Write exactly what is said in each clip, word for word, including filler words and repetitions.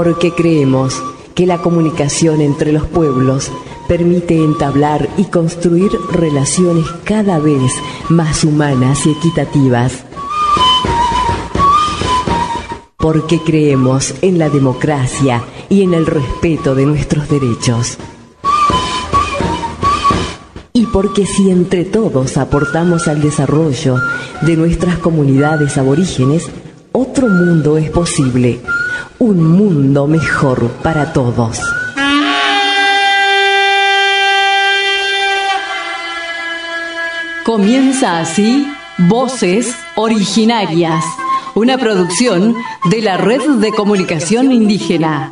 Porque creemos que la comunicación entre los pueblos permite entablar y construir relaciones cada vez más humanas y equitativas. Porque creemos en la democracia y en el respeto de nuestros derechos. Y porque si entre todos aportamos al desarrollo de nuestras comunidades aborígenes, otro mundo es posible, un mundo mejor para todos. Comienza así Voces Originarias, una producción de la Red de Comunicación Indígena.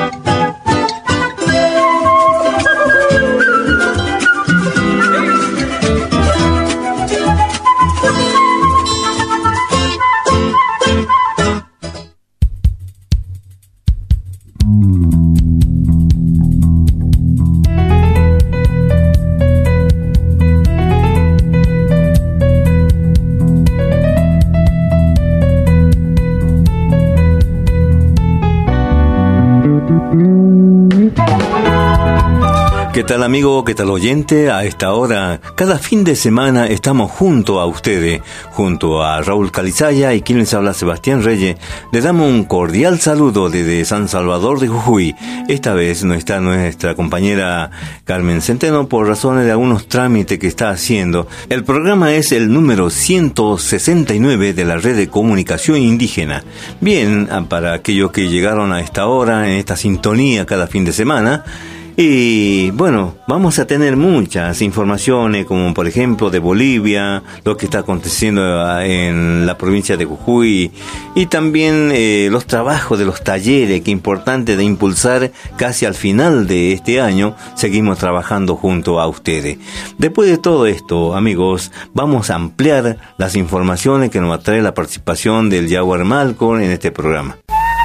¿Qué tal amigo? ¿Qué tal oyente? A esta hora, cada fin de semana estamos junto a ustedes, junto a Raúl Calizaya y quien les habla Sebastián Reyes. Le damos un cordial saludo desde San Salvador de Jujuy. Esta vez no está nuestra compañera Carmen Centeno por razones de algunos trámites que está haciendo. El programa es el número ciento sesenta y nueve de la Red de Comunicación Indígena. Bien, para aquellos que llegaron a esta hora, en esta sintonía cada fin de semana, y bueno, vamos a tener muchas informaciones, como por ejemplo de Bolivia, lo que está aconteciendo en la provincia de Jujuy, y también eh, los trabajos de los talleres, que es importante de impulsar casi al final de este año. Seguimos trabajando junto a ustedes. Después de todo esto, amigos, vamos a ampliar las informaciones que nos va a traer la participación del Jaguar Malcolm en este programa.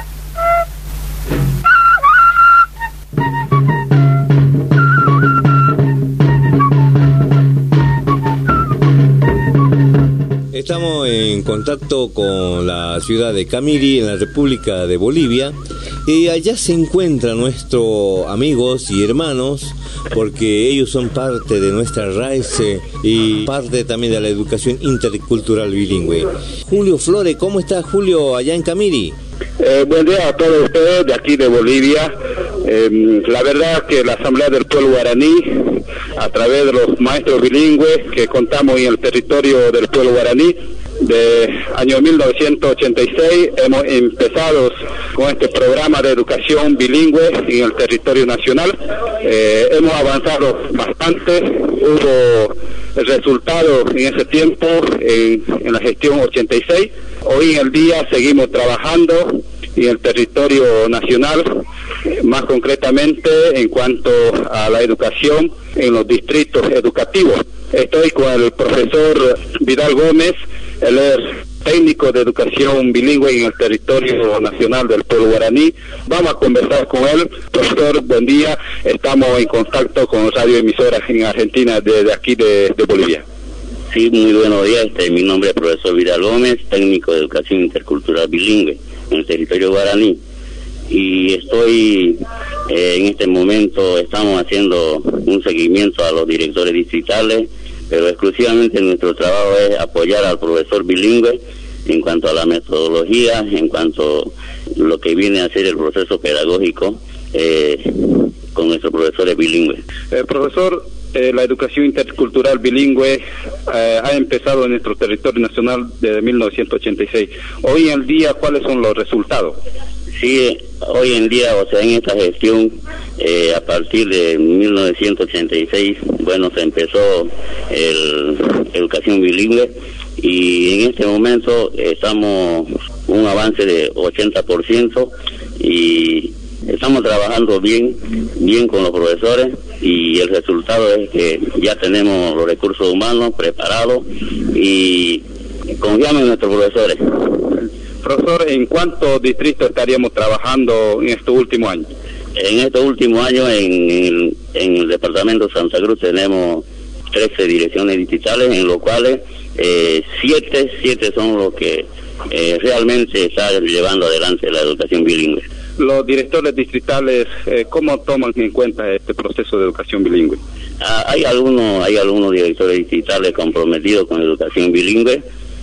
Estamos en contacto con la ciudad de Camiri, en la República de Bolivia, y allá se encuentran nuestros amigos y hermanos, porque ellos son parte de nuestra raíz y parte también de la educación intercultural bilingüe. Julio Flores, ¿cómo está Julio allá en Camiri? Eh, buen día a todos ustedes de aquí de Bolivia. Eh, la verdad que la Asamblea del Pueblo Guaraní, a través de los maestros bilingües que contamos en el territorio del pueblo guaraní, de año mil novecientos ochenta y seis, hemos empezado con este programa de educación bilingüe en el territorio nacional. Eh, hemos avanzado bastante, hubo resultados en ese tiempo, en, en la gestión ochenta y seis. Hoy en el día seguimos trabajando en el territorio nacional, más concretamente en cuanto a la educación en los distritos educativos. Estoy con el profesor Vidal Gómez, él es técnico de educación bilingüe en el territorio nacional del pueblo guaraní. Vamos a conversar con él. Profesor, buen día. Estamos en contacto con radioemisoras en Argentina desde aquí de, de Bolivia. Sí, muy buenos días. Este, mi nombre es profesor Vidal Gómez, técnico de educación intercultural bilingüe en el territorio guaraní. Y estoy, eh, en este momento, estamos haciendo un seguimiento a los directores distritales, pero exclusivamente nuestro trabajo es apoyar al profesor bilingüe en cuanto a la metodología, en cuanto a lo que viene a ser el proceso pedagógico eh, con nuestros profesores bilingües. Eh, profesor, eh, la educación intercultural bilingüe eh, ha empezado en nuestro territorio nacional desde mil novecientos ochenta y seis. Hoy en día, ¿cuáles son los resultados? Sí, hoy en día, o sea, en esta gestión, eh, a partir de mil novecientos ochenta y seis, bueno, se empezó el educación bilingüe y en este momento estamos un avance de ochenta por ciento y estamos trabajando bien, bien con los profesores y el resultado es que ya tenemos los recursos humanos preparados y confiamos en nuestros profesores. Profesor, ¿en cuántos distritos estaríamos trabajando en estos últimos años? En estos últimos años, en, en, en el departamento de Santa Cruz tenemos trece direcciones distritales, en los cuales eh, siete, siete son los que eh, realmente están llevando adelante la educación bilingüe. Los directores distritales, eh, ¿cómo toman en cuenta este proceso de educación bilingüe? Ah, hay algunos, hay algunos directores distritales comprometidos con la educación bilingüe,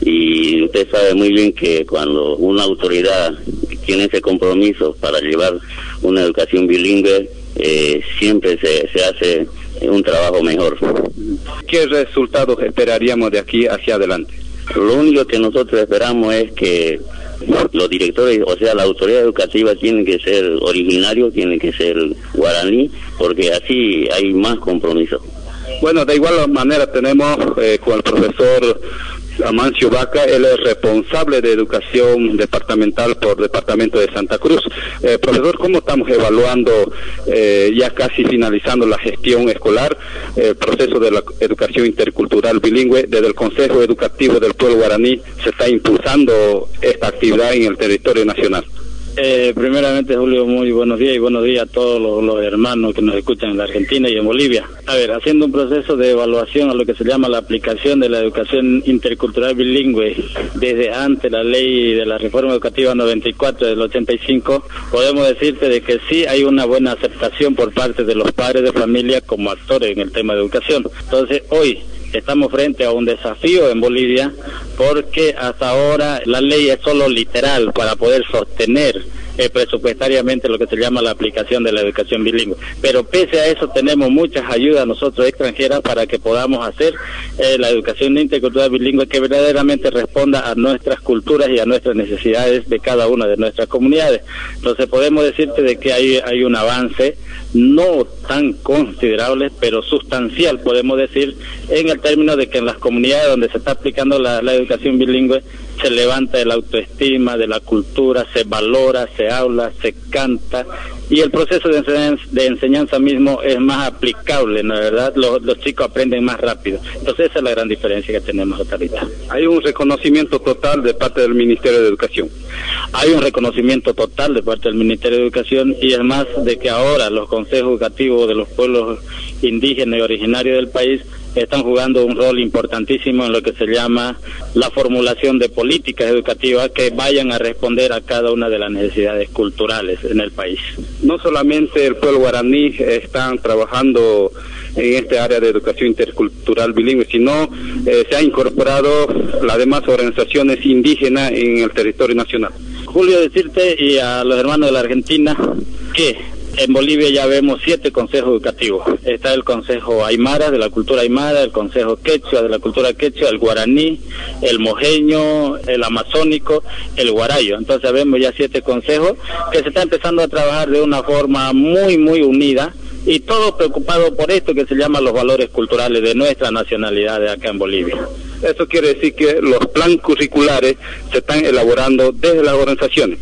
y usted sabe muy bien que cuando una autoridad tiene ese compromiso para llevar una educación bilingüe, eh, siempre se, se hace un trabajo mejor. ¿Qué resultados esperaríamos de aquí hacia adelante? Lo único que nosotros esperamos es que los directores, o sea, la autoridad educativa tienen que ser originarios, tienen que ser guaraní, porque así hay más compromiso. Bueno, de igual manera tenemos eh, con el profesor Amancio Vaca, él es responsable de educación departamental por departamento de Santa Cruz. Eh, profesor, ¿cómo estamos evaluando, eh, ya casi finalizando la gestión escolar, el eh, proceso de la educación intercultural bilingüe? Desde el Consejo Educativo del Pueblo Guaraní se está impulsando esta actividad en el territorio nacional. Eh, primeramente, Julio, muy buenos días y buenos días a todos los, los hermanos que nos escuchan en la Argentina y en Bolivia. A ver, haciendo un proceso de evaluación a lo que se llama la aplicación de la educación intercultural bilingüe desde antes la ley de la reforma educativa noventa y cuatro del ochenta y cinco, podemos decirte de que sí hay una buena aceptación por parte de los padres de familia como actores en el tema de educación. Entonces, hoy estamos frente a un desafío en Bolivia, porque hasta ahora la ley es solo literal para poder sostener eh, presupuestariamente lo que se llama la aplicación de la educación bilingüe. Pero pese a eso tenemos muchas ayudas nosotros extranjeras para que podamos hacer eh, la educación intercultural bilingüe que verdaderamente responda a nuestras culturas y a nuestras necesidades de cada una de nuestras comunidades. Entonces podemos decirte de que hay, hay un avance no tan considerable, pero sustancial, podemos decir, en el término de que en las comunidades donde se está aplicando la, la educación bilingüe se levanta el autoestima de la cultura, se valora, se habla, se canta, y el proceso de enseñanza, de enseñanza mismo es más aplicable, ¿no es verdad? Los, los chicos aprenden más rápido. Entonces esa es la gran diferencia que tenemos hasta ahorita. Hay un reconocimiento total de parte del Ministerio de Educación. Hay un reconocimiento total de parte del Ministerio de Educación, y es más de que ahora los consejos educativos de los pueblos indígenas y originarios del país están jugando un rol importantísimo en lo que se llama la formulación de políticas educativas que vayan a responder a cada una de las necesidades culturales en el país. No solamente el pueblo guaraní están trabajando en este área de educación intercultural bilingüe, sino eh, se ha incorporado las demás organizaciones indígenas en el territorio nacional. Julio, decirte y a los hermanos de la Argentina que en Bolivia ya vemos siete consejos educativos. Está el Consejo Aymara, de la cultura aymara, el Consejo Quechua, de la cultura quechua, el guaraní, el mojeño, el amazónico, el guarayo. Entonces vemos ya siete consejos que se está empezando a trabajar de una forma muy, muy unida, y todo preocupado por esto que se llama los valores culturales de nuestra nacionalidad de acá en Bolivia. Eso quiere decir que los planes curriculares se están elaborando desde las organizaciones.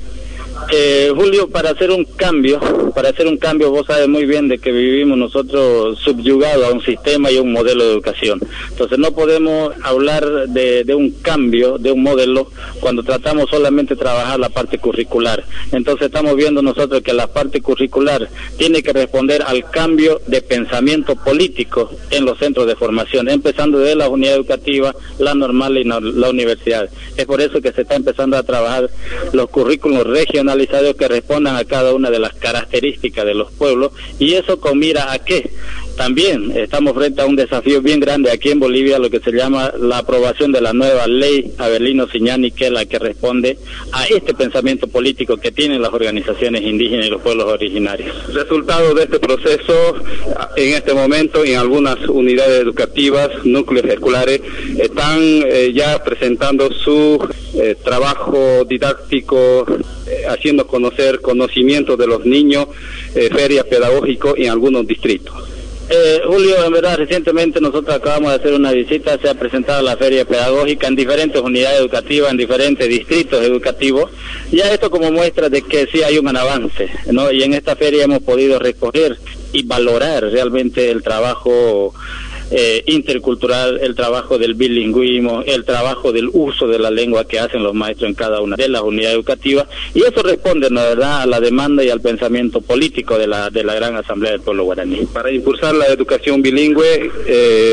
Eh, Julio, para hacer un cambio, para hacer un cambio, vos sabes muy bien de que vivimos nosotros subyugados a un sistema y a un modelo de educación. Entonces no podemos hablar de, de un cambio, de un modelo, cuando tratamos solamente de trabajar la parte curricular. Entonces estamos viendo nosotros que la parte curricular tiene que responder al cambio de pensamiento político en los centros de formación, empezando desde la unidad educativa, la normal y no, la universidad. Es por eso que se está empezando a trabajar los currículos regionales que respondan a cada una de las características de los pueblos, y eso con mira a qué. También estamos frente a un desafío bien grande aquí en Bolivia, lo que se llama la aprobación de la nueva ley Avelino Siñani, que es la que responde a este pensamiento político que tienen las organizaciones indígenas y los pueblos originarios. Resultado de este proceso, en este momento, en algunas unidades educativas, núcleos escolares, están eh, ya presentando su eh, trabajo didáctico, eh, haciendo conocer conocimientos de los niños, eh, ferias pedagógicos en algunos distritos. Eh, Julio, en verdad, recientemente nosotros acabamos de hacer una visita, se ha presentado la feria pedagógica en diferentes unidades educativas, en diferentes distritos educativos, ya esto como muestra de que sí hay un avance, ¿no? Y en esta feria hemos podido recoger y valorar realmente el trabajo Eh, intercultural, el trabajo del bilingüismo, el trabajo del uso de la lengua que hacen los maestros en cada una de las unidades educativas, y eso responde, ¿no, verdad?, a la demanda y al pensamiento político de la de la gran Asamblea del Pueblo Guaraní. Para impulsar la educación bilingüe, eh,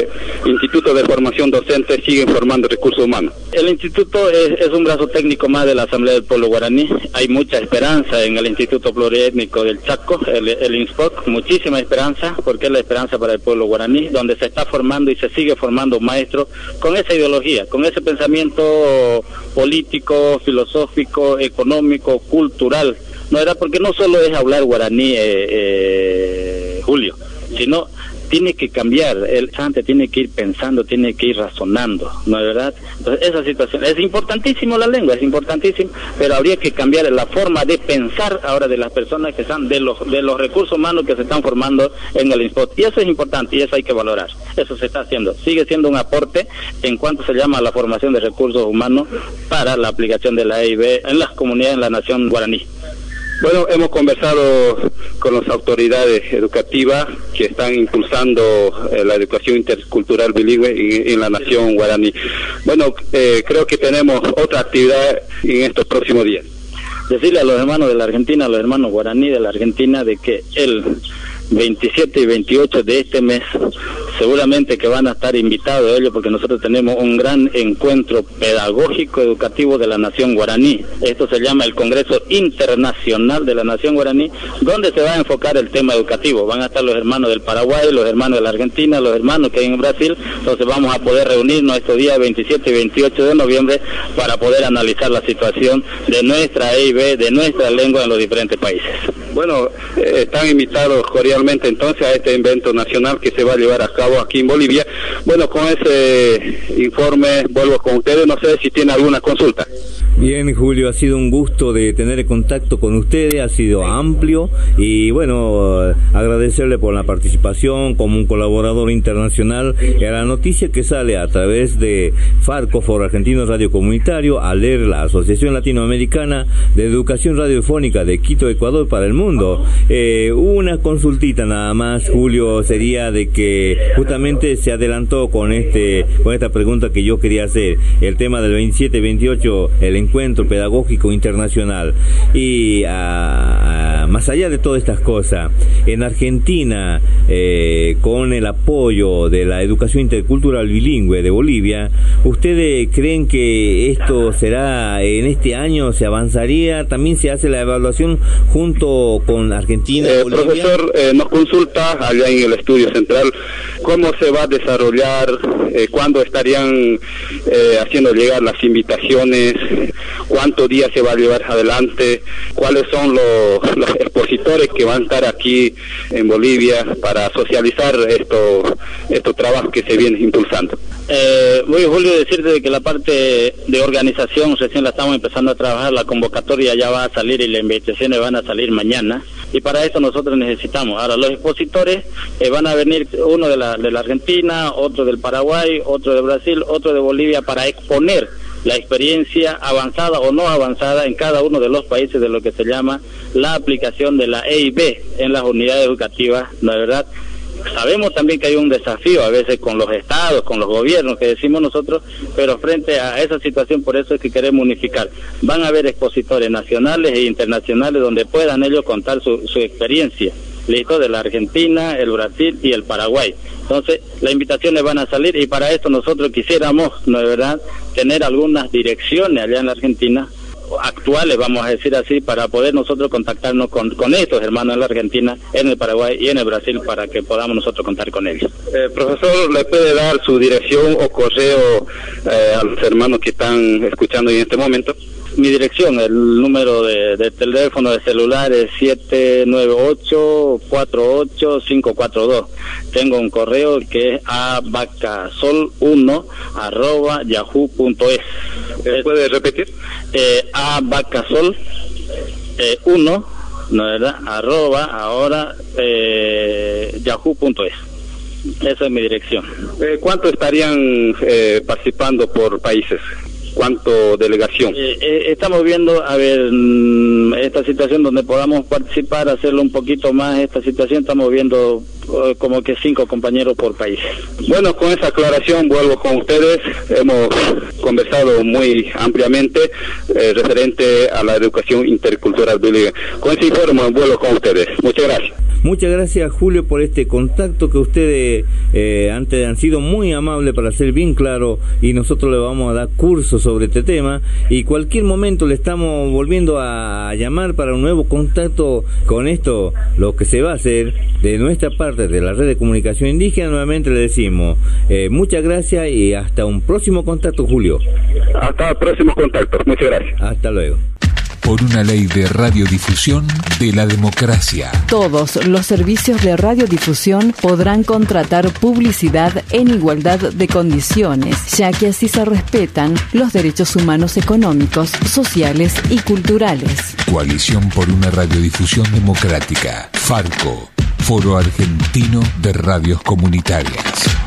Instituto de Formación Docente siguen formando recursos humanos? El instituto es, es un brazo técnico más de la Asamblea del Pueblo Guaraní. Hay mucha esperanza en el Instituto Pluriétnico del Chaco, el, el INSPOC, muchísima esperanza, porque es la esperanza para el pueblo guaraní, donde se está formando y se sigue formando maestros con esa ideología, con ese pensamiento político, filosófico, económico, cultural. No era porque no solo es hablar guaraní, eh, eh, Julio, sino tiene que cambiar, el Sante tiene que ir pensando, tiene que ir razonando, ¿no es verdad? Entonces esa situación, es importantísimo la lengua, es importantísimo, pero habría que cambiar la forma de pensar ahora de las personas que están, de los de los recursos humanos que se están formando en el INSPOC, y eso es importante y eso hay que valorar, eso se está haciendo, sigue siendo un aporte en cuanto se llama la formación de recursos humanos para la aplicación de la E I B en las comunidades en la nación guaraní. Bueno, hemos conversado con las autoridades educativas que están impulsando eh, la educación intercultural bilingüe en, en la nación guaraní. Bueno, eh, creo que tenemos otra actividad en estos próximos días. Decirle a los hermanos de la Argentina, a los hermanos guaraní de la Argentina, de que el veintisiete y veintiocho de este mes seguramente que van a estar invitados ellos, porque nosotros tenemos un gran encuentro pedagógico educativo de la nación guaraní. Esto se llama el Congreso Internacional de la Nación Guaraní, donde se va a enfocar el tema educativo. Van a estar los hermanos del Paraguay, los hermanos de la Argentina, los hermanos que hay en Brasil. Entonces vamos a poder reunirnos estos días veintisiete y veintiocho de noviembre para poder analizar la situación de nuestra E I B, de nuestra lengua en los diferentes países. Bueno, eh, están invitados cordialmente entonces a este evento nacional que se va a llevar a cabo aquí en Bolivia. Bueno, con ese informe vuelvo con ustedes, no sé si tiene alguna consulta. Bien, Julio, ha sido un gusto de tener contacto con ustedes, ha sido amplio y bueno, agradecerle por la participación como un colaborador internacional a la noticia que sale a través de Farco, Foro Argentino Radio Comunitario, a leer la Asociación Latinoamericana de Educación Radiofónica de Quito, Ecuador para el mundo. Eh, una consultita nada más, Julio, sería de que justamente se adelantó con este con esta pregunta que yo quería hacer, el tema del veintisiete y veintiocho, el encuentro pedagógico internacional y a, a, más allá de todas estas cosas, en Argentina, eh, con el apoyo de la educación intercultural bilingüe de Bolivia, ¿ustedes creen que esto será en este año, se avanzaría? ¿También se hace la evaluación junto con Argentina? Eh, profesor, eh, nos consulta allá en el estudio central cómo se va a desarrollar, eh, cuándo estarían eh, haciendo llegar las invitaciones, cuántos días se va a llevar adelante, cuáles son los, los expositores que van a estar aquí en Bolivia para socializar estos estos trabajos que se vienen impulsando. Eh, voy, Julio, a decirte de que la parte de organización recién la estamos empezando a trabajar, la convocatoria ya va a salir y las invitaciones van a salir mañana, y para eso nosotros necesitamos. Ahora, los expositores eh, van a venir, uno de la, de la Argentina, otro del Paraguay, otro de Brasil, otro de Bolivia, para exponer la experiencia avanzada o no avanzada en cada uno de los países de lo que se llama la aplicación de la E I B en las unidades educativas, ¿no es verdad? Sabemos también que hay un desafío a veces con los estados, con los gobiernos que decimos nosotros, pero frente a esa situación, por eso es que queremos unificar. Van a haber expositores nacionales e internacionales donde puedan ellos contar su, su experiencia, listo, de la Argentina, el Brasil y el Paraguay. Entonces, las invitaciones van a salir y para esto nosotros quisiéramos, ¿no es verdad?, tener algunas direcciones allá en la Argentina, actuales, vamos a decir así, para poder nosotros contactarnos con, con estos hermanos en la Argentina, en el Paraguay y en el Brasil, para que podamos nosotros contar con ellos. Eh, profesor, ¿le puede dar su dirección o correo eh, a los hermanos que están escuchando en este momento? Mi dirección, el número de, de teléfono de celular es siete nueve ocho, cuatro ocho cinco cuatro dos. Tengo un correo que es abacasol uno arroba yahoo punto es. ¿Puede repetir? Eh, abacasol eh, uno, ¿no es verdad? Arroba ahora eh, yahoo punto es. Esa es mi dirección. Eh, ¿Cuánto estarían eh, participando por países? ¿Cuánto delegación? Eh, eh, estamos viendo, a ver, esta situación donde podamos participar, hacerlo un poquito más, esta situación estamos viendo uh, como que cinco compañeros por país. Bueno, con esa aclaración vuelvo con ustedes. Hemos conversado muy ampliamente eh, referente a la educación intercultural bilingüe. Con ese informe vuelvo con ustedes. Muchas gracias. Muchas gracias, Julio, por este contacto que ustedes eh, antes han sido muy amables para ser bien claro, y nosotros le vamos a dar cursos sobre este tema, y cualquier momento le estamos volviendo a llamar para un nuevo contacto con esto, lo que se va a hacer de nuestra parte de la Red de Comunicación Indígena. Nuevamente le decimos eh, muchas gracias y hasta un próximo contacto, Julio. Hasta el próximo contacto. Muchas gracias. Hasta luego. Por una ley de radiodifusión de la democracia. Todos los servicios de radiodifusión podrán contratar publicidad en igualdad de condiciones, ya que así se respetan los derechos humanos económicos, sociales y culturales. Coalición por una radiodifusión democrática. Farco, Foro Argentino de Radios Comunitarias.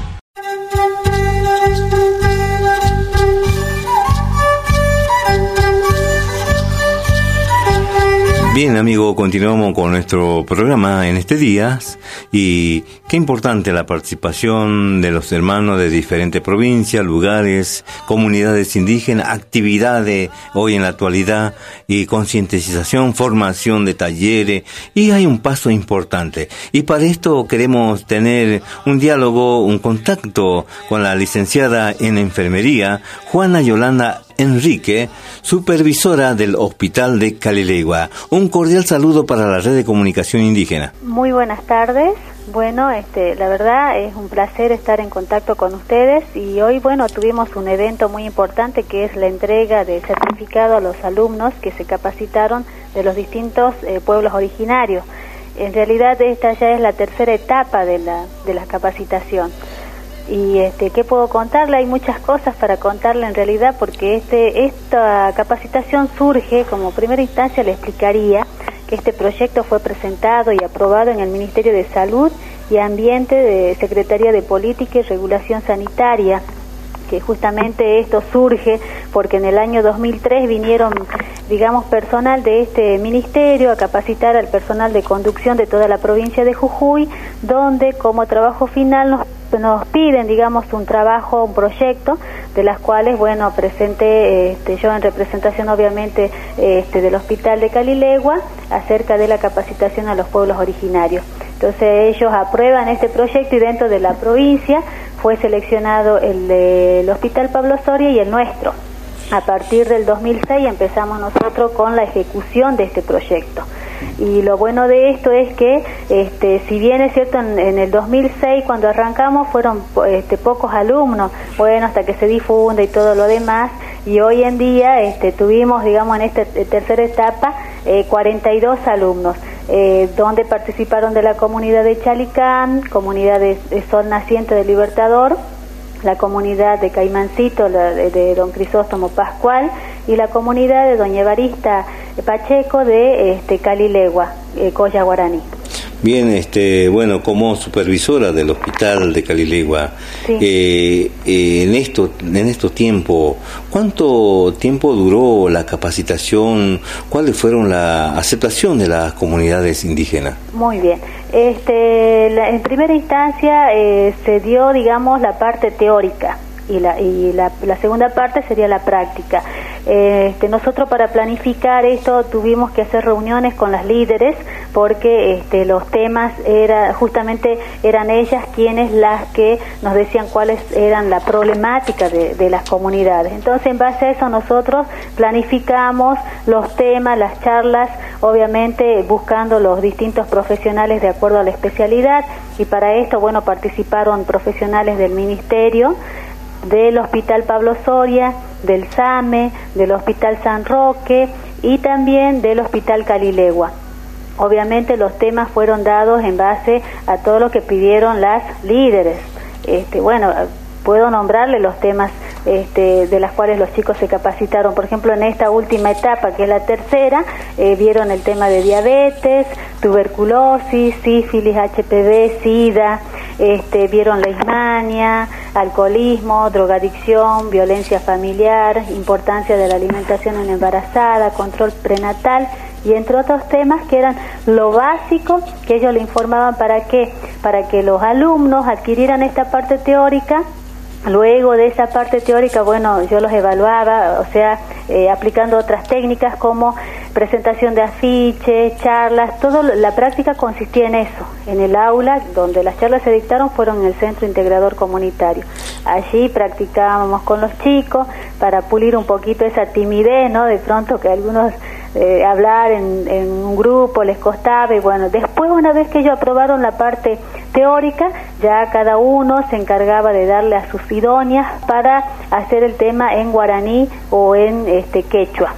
Bien, amigo, continuamos con nuestro programa en este día, y qué importante la participación de los hermanos de diferentes provincias, lugares, comunidades indígenas, actividades hoy en la actualidad, y concientización, formación de talleres, y hay un paso importante. Y para esto queremos tener un diálogo, un contacto con la licenciada en enfermería, Juana Yolanda Enrique, supervisora del Hospital de Calilegua. Un cordial saludo para la Red de Comunicación Indígena. Muy buenas tardes. Bueno, este, la verdad es un placer estar en contacto con ustedes, y hoy, bueno, tuvimos un evento muy importante que es la entrega de certificado a los alumnos que se capacitaron de los distintos eh, pueblos originarios. En realidad esta ya es la tercera etapa de la, de la capacitación. Y este, ¿qué puedo contarle? Hay muchas cosas para contarle en realidad, porque este esta capacitación surge, como primera instancia le explicaría que este proyecto fue presentado y aprobado en el Ministerio de Salud y Ambiente de Secretaría de Política y Regulación Sanitaria, que justamente esto surge porque en el año dos mil tres vinieron, digamos, personal de este ministerio a capacitar al personal de conducción de toda la provincia de Jujuy, donde como trabajo final nos nos piden, digamos, un trabajo, un proyecto, de las cuales, bueno, presenté este, yo en representación, obviamente, este, del Hospital de Calilegua, acerca de la capacitación a los pueblos originarios. Entonces ellos aprueban este proyecto, y dentro de la provincia fue seleccionado el del Hospital Pablo Soria y el nuestro. A partir del dos mil seis empezamos nosotros con la ejecución de este proyecto. Y lo bueno de esto es que, este, si bien es cierto, en, en el dos mil seis cuando arrancamos fueron este, pocos alumnos, bueno, hasta que se difunda y todo lo demás, y hoy en día este, tuvimos, digamos, en esta tercera etapa eh, cuarenta y dos alumnos, eh, donde participaron de la comunidad de Chalicán, comunidad de, de Sol Naciente de Libertador, la comunidad de Caimancito, la de, de Don Crisóstomo Pascual, y la comunidad de Doña Evarista Pacheco de este, Calilegua, eh, Colla Guaraní. Bien, este, bueno, como supervisora del Hospital de Calilegua, sí. eh, eh, en esto, en estos tiempos, ¿cuánto tiempo duró la capacitación? ¿Cuáles fueron la aceptación de las comunidades indígenas? Muy bien. Este, la, en primera instancia eh, se dio, digamos, la parte teórica, y la y la, la segunda parte sería la práctica. Este, nosotros para planificar esto tuvimos que hacer reuniones con las líderes, porque este, los temas era justamente eran ellas quienes las que nos decían cuáles eran la problemática de, de las comunidades. Entonces, en base a eso nosotros planificamos los temas, las charlas, obviamente buscando los distintos profesionales de acuerdo a la especialidad, y para esto, bueno, participaron profesionales del Ministerio, del Hospital Pablo Soria, del SAME, del Hospital San Roque y también del Hospital Calilegua. Obviamente los temas fueron dados en base a todo lo que pidieron las líderes. Este, bueno, puedo nombrarle los temas este, de las cuales los chicos se capacitaron. Por ejemplo, en esta última etapa, que es la tercera, eh, vieron el tema de diabetes, tuberculosis, sífilis, H P V, SIDA, este, vieron leishmania, alcoholismo, drogadicción, violencia familiar, importancia de la alimentación en embarazada, control prenatal, y entre otros temas que eran lo básico que ellos le informaban. ¿Para qué? Para que los alumnos adquirieran esta parte teórica. Luego de esa parte teórica, bueno, yo los evaluaba, o sea, eh, aplicando otras técnicas como presentación de afiches, charlas, todo la práctica consistía en eso, en el aula donde las charlas se dictaron fueron en el Centro Integrador Comunitario. Allí practicábamos con los chicos para pulir un poquito esa timidez, ¿no? De pronto que algunos eh, hablar en, en un grupo les costaba, y bueno, después una vez que ellos aprobaron la parte teórica, ya cada uno se encargaba de darle a sus idóneas para hacer el tema en guaraní o en este quechua.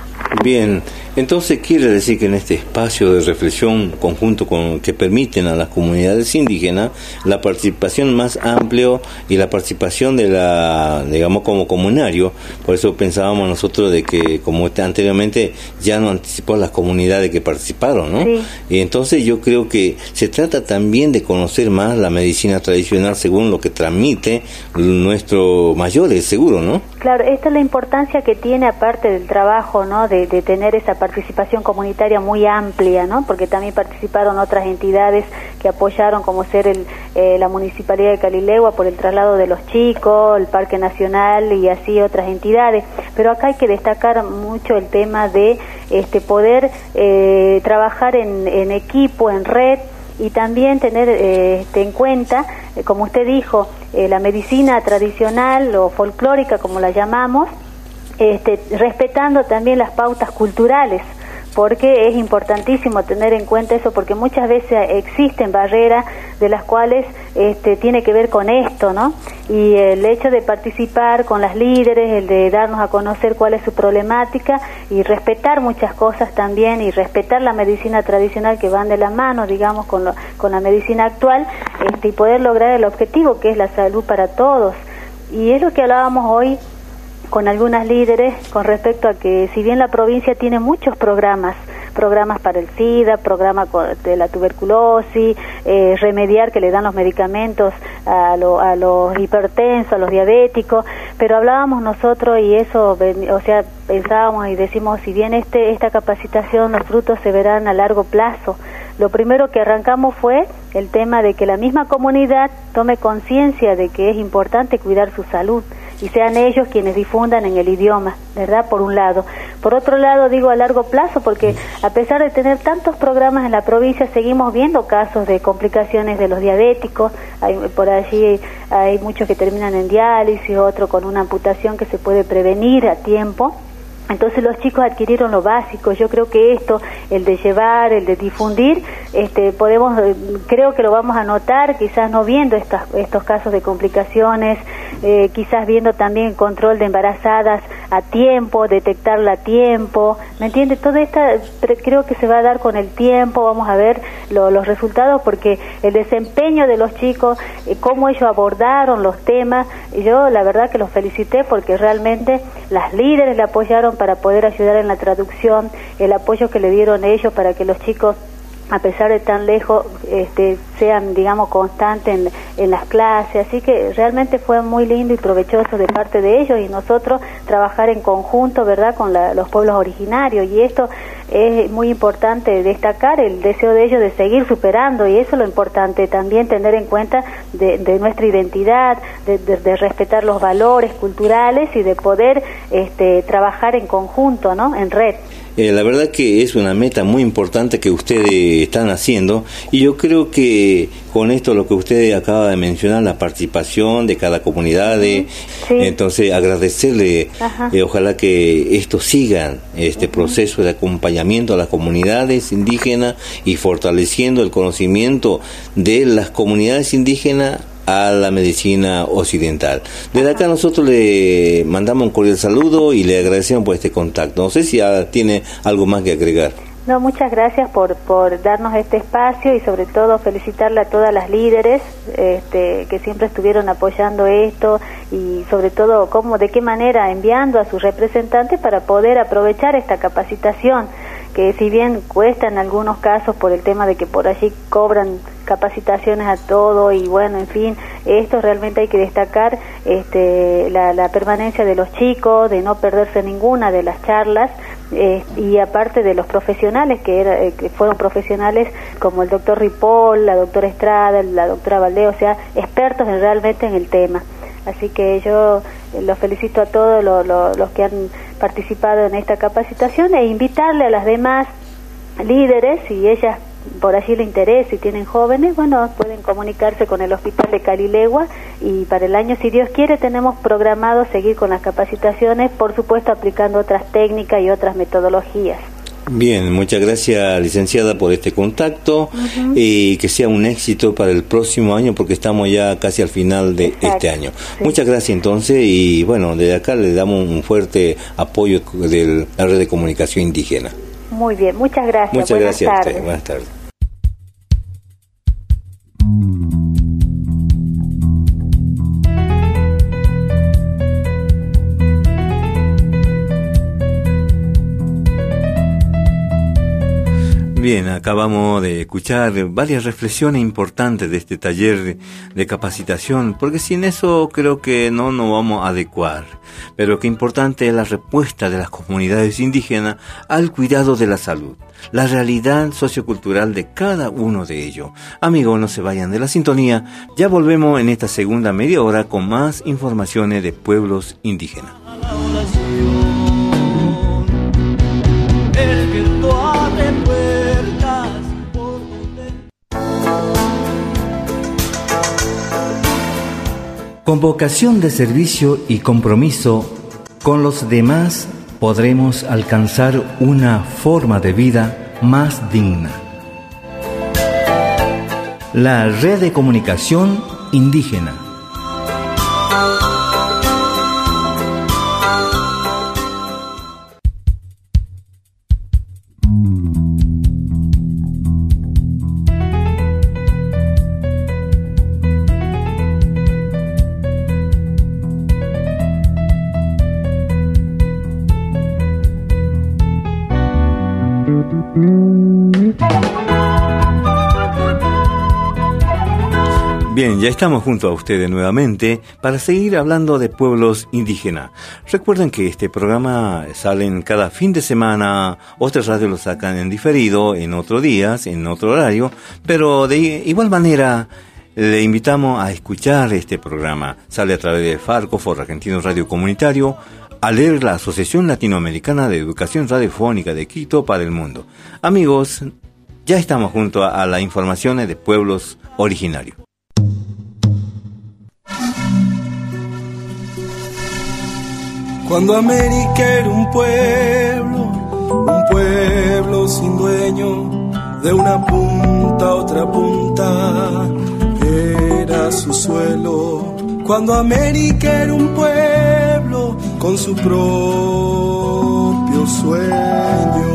Bien, entonces quiere decir que en este espacio de reflexión conjunto con que permiten a las comunidades indígenas la participación más amplia y la participación de la, digamos, como comunario. Por eso pensábamos nosotros de que, como anteriormente ya no anticipó las comunidades que participaron, ¿no? Sí. Y entonces yo creo que se trata también de conocer más la medicina tradicional según lo que transmite nuestros mayores, seguro, ¿no? Claro, esta es la importancia que tiene, aparte del trabajo, ¿no? De, de tener esa participación comunitaria muy amplia, ¿no? Porque también participaron otras entidades que apoyaron, como ser el, eh, la Municipalidad de Calilegua por el traslado de los chicos, el Parque Nacional y así otras entidades. Pero acá hay que destacar mucho el tema de este poder eh, trabajar en, en equipo, en red, y también tener eh, este, en cuenta, eh, como usted dijo, eh, la medicina tradicional o folclórica, como la llamamos, este, respetando también las pautas culturales, porque es importantísimo tener en cuenta eso, porque muchas veces existen barreras de las cuales este, tiene que ver con esto, ¿no? Y el hecho de participar con las líderes, el de darnos a conocer cuál es su problemática y respetar muchas cosas también, y respetar la medicina tradicional que van de la mano, digamos, con, lo, con la medicina actual, este, y poder lograr el objetivo que es la salud para todos. Y es lo que hablábamos hoy con algunas líderes con respecto a que, si bien la provincia tiene muchos programas, programas para el SIDA, programa de la tuberculosis, eh, remediar que le dan los medicamentos a, lo, a los hipertensos, a los diabéticos, pero hablábamos nosotros y eso, o sea, pensábamos y decimos, si bien este esta capacitación, los frutos se verán a largo plazo, lo primero que arrancamos fue el tema de que la misma comunidad tome conciencia de que es importante cuidar su salud, y sean ellos quienes difundan en el idioma, ¿verdad? Por un lado. Por otro lado, digo a largo plazo, porque a pesar de tener tantos programas en la provincia, seguimos viendo casos de complicaciones de los diabéticos. Hay, por allí hay muchos que terminan en diálisis, otros con una amputación que se puede prevenir a tiempo. Entonces los chicos adquirieron lo básico. Yo creo que esto, el de llevar, el de difundir, este, podemos, creo que lo vamos a notar, quizás no viendo estas, estos casos de complicaciones, eh, quizás viendo también control de embarazadas a tiempo, detectarla a tiempo, ¿me entiende? Todo esto creo que se va a dar con el tiempo, vamos a ver lo, los resultados, porque el desempeño de los chicos, eh, cómo ellos abordaron los temas, yo la verdad que los felicité, porque realmente las líderes le apoyaron para poder ayudar en la traducción, el apoyo que le dieron ellos para que los chicos, a pesar de tan lejos, este, sean, digamos, constantes en, en las clases. Así que realmente fue muy lindo y provechoso de parte de ellos, y nosotros trabajar en conjunto, ¿verdad?, con la, los pueblos originarios. Y esto es muy importante destacar, el deseo de ellos de seguir superando, y eso es lo importante, también tener en cuenta de, de nuestra identidad, de, de, de respetar los valores culturales y de poder este, trabajar en conjunto, ¿no?, en red. Eh, la verdad que es una meta muy importante que ustedes están haciendo, y yo creo que con esto lo que usted acaba de mencionar, la participación de cada comunidad, de, sí. Entonces agradecerle, eh, ojalá que esto siga, este uh-huh. proceso de acompañamiento a las comunidades indígenas y fortaleciendo el conocimiento de las comunidades indígenas a la medicina occidental. Desde acá nosotros le mandamos un cordial saludo y le agradecemos por este contacto. No sé si tiene algo más que agregar. No, muchas gracias por por darnos este espacio, y sobre todo felicitarle a todas las líderes este, que siempre estuvieron apoyando esto, y sobre todo cómo, de qué manera enviando a sus representantes para poder aprovechar esta capacitación, que si bien cuesta en algunos casos por el tema de que por allí cobran capacitaciones a todo, y bueno, en fin, esto realmente hay que destacar este, la, la permanencia de los chicos, de no perderse ninguna de las charlas, eh, y aparte de los profesionales que, era, eh, que fueron profesionales como el doctor Ripoll, la doctora Estrada, la doctora Valdés, o sea, expertos en, realmente en el tema. Así que yo los felicito a todos los, los, los que han participado en esta capacitación e invitarle a las demás líderes, si ellas por allí le interesa y tienen jóvenes, bueno, pueden comunicarse con el Hospital de Calilegua, y para el año, si Dios quiere, tenemos programado seguir con las capacitaciones, por supuesto aplicando otras técnicas y otras metodologías. Bien, muchas gracias, licenciada, por este contacto. Uh-huh. Y que sea un éxito para el próximo año, porque estamos ya casi al final de Exacto. este año. Sí. Muchas gracias entonces, y bueno, desde acá le damos un fuerte apoyo de la red de comunicación indígena. Muy bien, muchas gracias. Muchas Buenas gracias tardes. a usted. Buenas tardes. Bien, acabamos de escuchar varias reflexiones importantes de este taller de, de capacitación, porque sin eso creo que no nos vamos a adecuar. Pero qué importante es la respuesta de las comunidades indígenas al cuidado de la salud, la realidad sociocultural de cada uno de ellos. Amigos, no se vayan de la sintonía, ya volvemos en esta segunda media hora con más informaciones de pueblos indígenas. Con vocación de servicio y compromiso con los demás, podremos alcanzar una forma de vida más digna. La red de comunicación indígena. Bien, ya estamos junto a ustedes nuevamente para seguir hablando de pueblos indígenas. Recuerden que este programa sale cada fin de semana, otras radios lo sacan en diferido, en otros días, en otro horario, pero de igual manera le invitamos a escuchar este programa. Sale a través de Farco, Foro Argentino Radio Comunitario, A L E R, la Asociación Latinoamericana de Educación Radiofónica de Quito para el Mundo. Amigos, ya estamos junto a, a las informaciones de pueblos originarios. Cuando América era un pueblo, un pueblo sin dueño, de una punta a otra punta, era su suelo. Cuando América era un pueblo, con su propio sueño.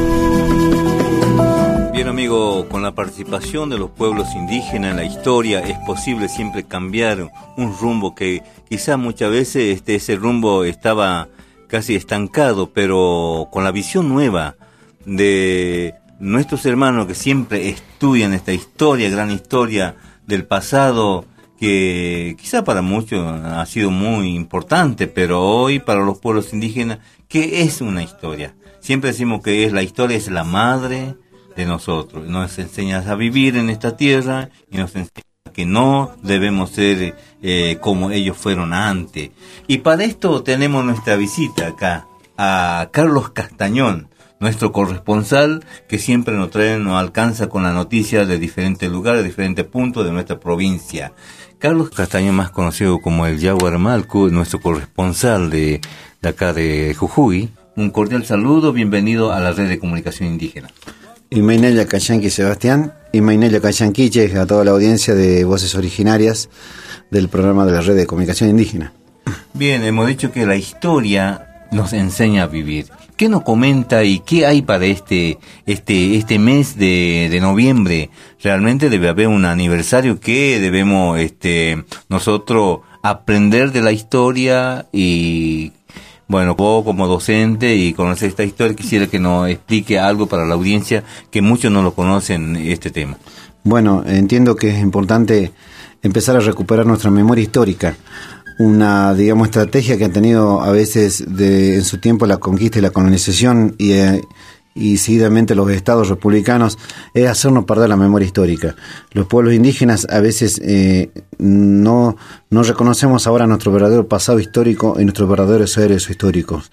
Bien, amigo, con la participación de los pueblos indígenas en la historia es posible siempre cambiar un rumbo que quizá muchas veces este, ese rumbo estaba casi estancado, pero con la visión nueva de nuestros hermanos que siempre estudian esta historia, gran historia del pasado, que quizá para muchos ha sido muy importante, pero hoy para los pueblos indígenas, ¿qué es una historia? Siempre decimos que es la historia es la madre de nosotros, nos enseña a vivir en esta tierra y nos enseña que no debemos ser eh, como ellos fueron antes. Y para esto tenemos nuestra visita acá a Carlos Castañón, nuestro corresponsal que siempre nos trae, nos alcanza con la noticia de diferentes lugares, de diferentes puntos de nuestra provincia. Carlos Castañón, más conocido como el Yaguar Malcu, nuestro corresponsal de, de acá de Jujuy. Un cordial saludo, bienvenido a la red de comunicación indígena. Y Mainella Cayanqui Sebastián, y Mainella Cayanquiche, a toda la audiencia de Voces Originarias del programa de la red de comunicación indígena. Bien, hemos dicho que la historia nos enseña a vivir. ¿Qué nos comenta y qué hay para este este este mes de, de noviembre? Realmente debe haber un aniversario que debemos este nosotros aprender de la historia y... Bueno, vos como docente y conocer esta historia, quisiera que nos explique algo para la audiencia que muchos no lo conocen este tema. Bueno, entiendo que es importante empezar a recuperar nuestra memoria histórica. Una, digamos, estrategia que han tenido a veces de, en su tiempo la conquista y la colonización y, eh, y seguidamente los estados republicanos es hacernos perder la memoria histórica. Los pueblos indígenas a veces eh, no, no reconocemos ahora nuestro verdadero pasado histórico y nuestros verdaderos héroes históricos.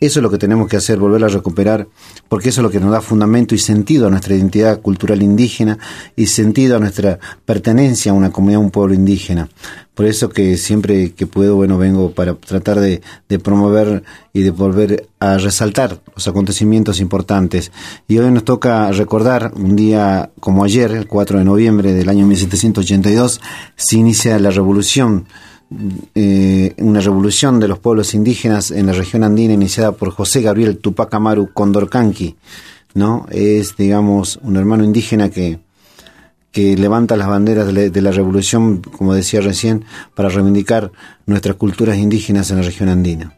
Eso es lo que tenemos que hacer, volver a recuperar, porque eso es lo que nos da fundamento y sentido a nuestra identidad cultural indígena y sentido a nuestra pertenencia a una comunidad, a un pueblo indígena. Por eso que siempre que puedo, bueno, vengo para tratar de, de promover y de volver a resaltar los acontecimientos importantes. Y hoy nos toca recordar un día como ayer, el cuatro de noviembre del año mil setecientos ochenta y dos, se inicia la revolución, eh, una revolución de los pueblos indígenas en la región andina iniciada por José Gabriel Tupac Amaru Condorcanqui, ¿no? Es, digamos, un hermano indígena que que levanta las banderas de la, de la revolución, como decía recién, para reivindicar nuestras culturas indígenas en la región andina.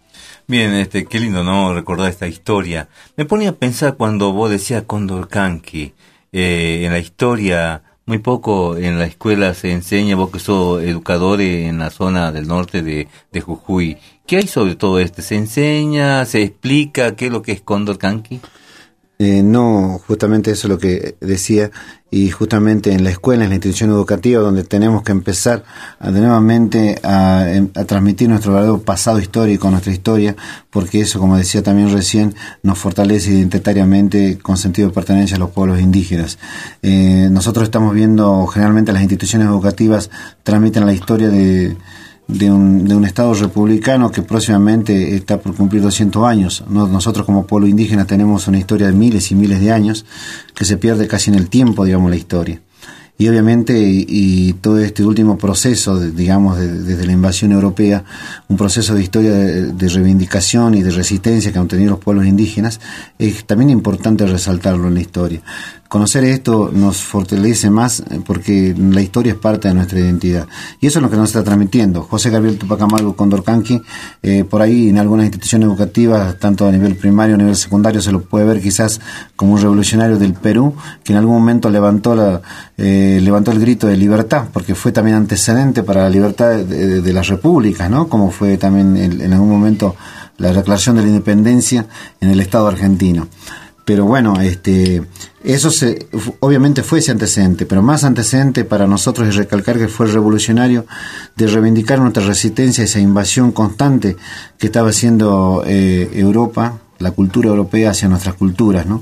Bien, este, qué lindo, ¿no?, recordar esta historia. Me ponía a pensar cuando vos decías Condorcanqui, eh, en la historia, muy poco en la escuela se enseña, vos que sos educador en la zona del norte de, de Jujuy. ¿Qué hay sobre todo esto? ¿Se enseña, se explica qué es lo que es Condorcanqui? Eh, no, justamente eso es lo que decía, y justamente en la escuela, en la institución educativa, donde tenemos que empezar a, nuevamente a, a transmitir nuestro verdadero pasado histórico, nuestra historia, porque eso, como decía también recién, nos fortalece identitariamente con sentido de pertenencia a los pueblos indígenas. Eh, nosotros estamos viendo, generalmente las instituciones educativas transmiten la historia de De un, de un Estado republicano que próximamente está por cumplir doscientos años. Nosotros como pueblo indígena tenemos una historia de miles y miles de años que se pierde casi en el tiempo, digamos, la historia. Y obviamente, y, y todo este último proceso, de, digamos, de, desde la invasión europea, un proceso de historia de, de reivindicación y de resistencia que han tenido los pueblos indígenas, es también importante resaltarlo en la historia. Conocer esto nos fortalece más porque la historia es parte de nuestra identidad. Y eso es lo que nos está transmitiendo José Gabriel Tupac Amaru Condorcanqui. Eh, por ahí en algunas instituciones educativas, tanto a nivel primario, a nivel secundario, se lo puede ver quizás como un revolucionario del Perú, que en algún momento levantó la eh, levantó el grito de libertad, porque fue también antecedente para la libertad de, de, de las repúblicas, ¿no? Como fue también el, en algún momento la declaración de la independencia en el Estado argentino. Pero bueno, este, eso se, obviamente fue ese antecedente, pero más antecedente para nosotros es recalcar que fue el revolucionario de reivindicar nuestra resistencia a esa invasión constante que estaba haciendo eh, Europa, la cultura europea hacia nuestras culturas, ¿no?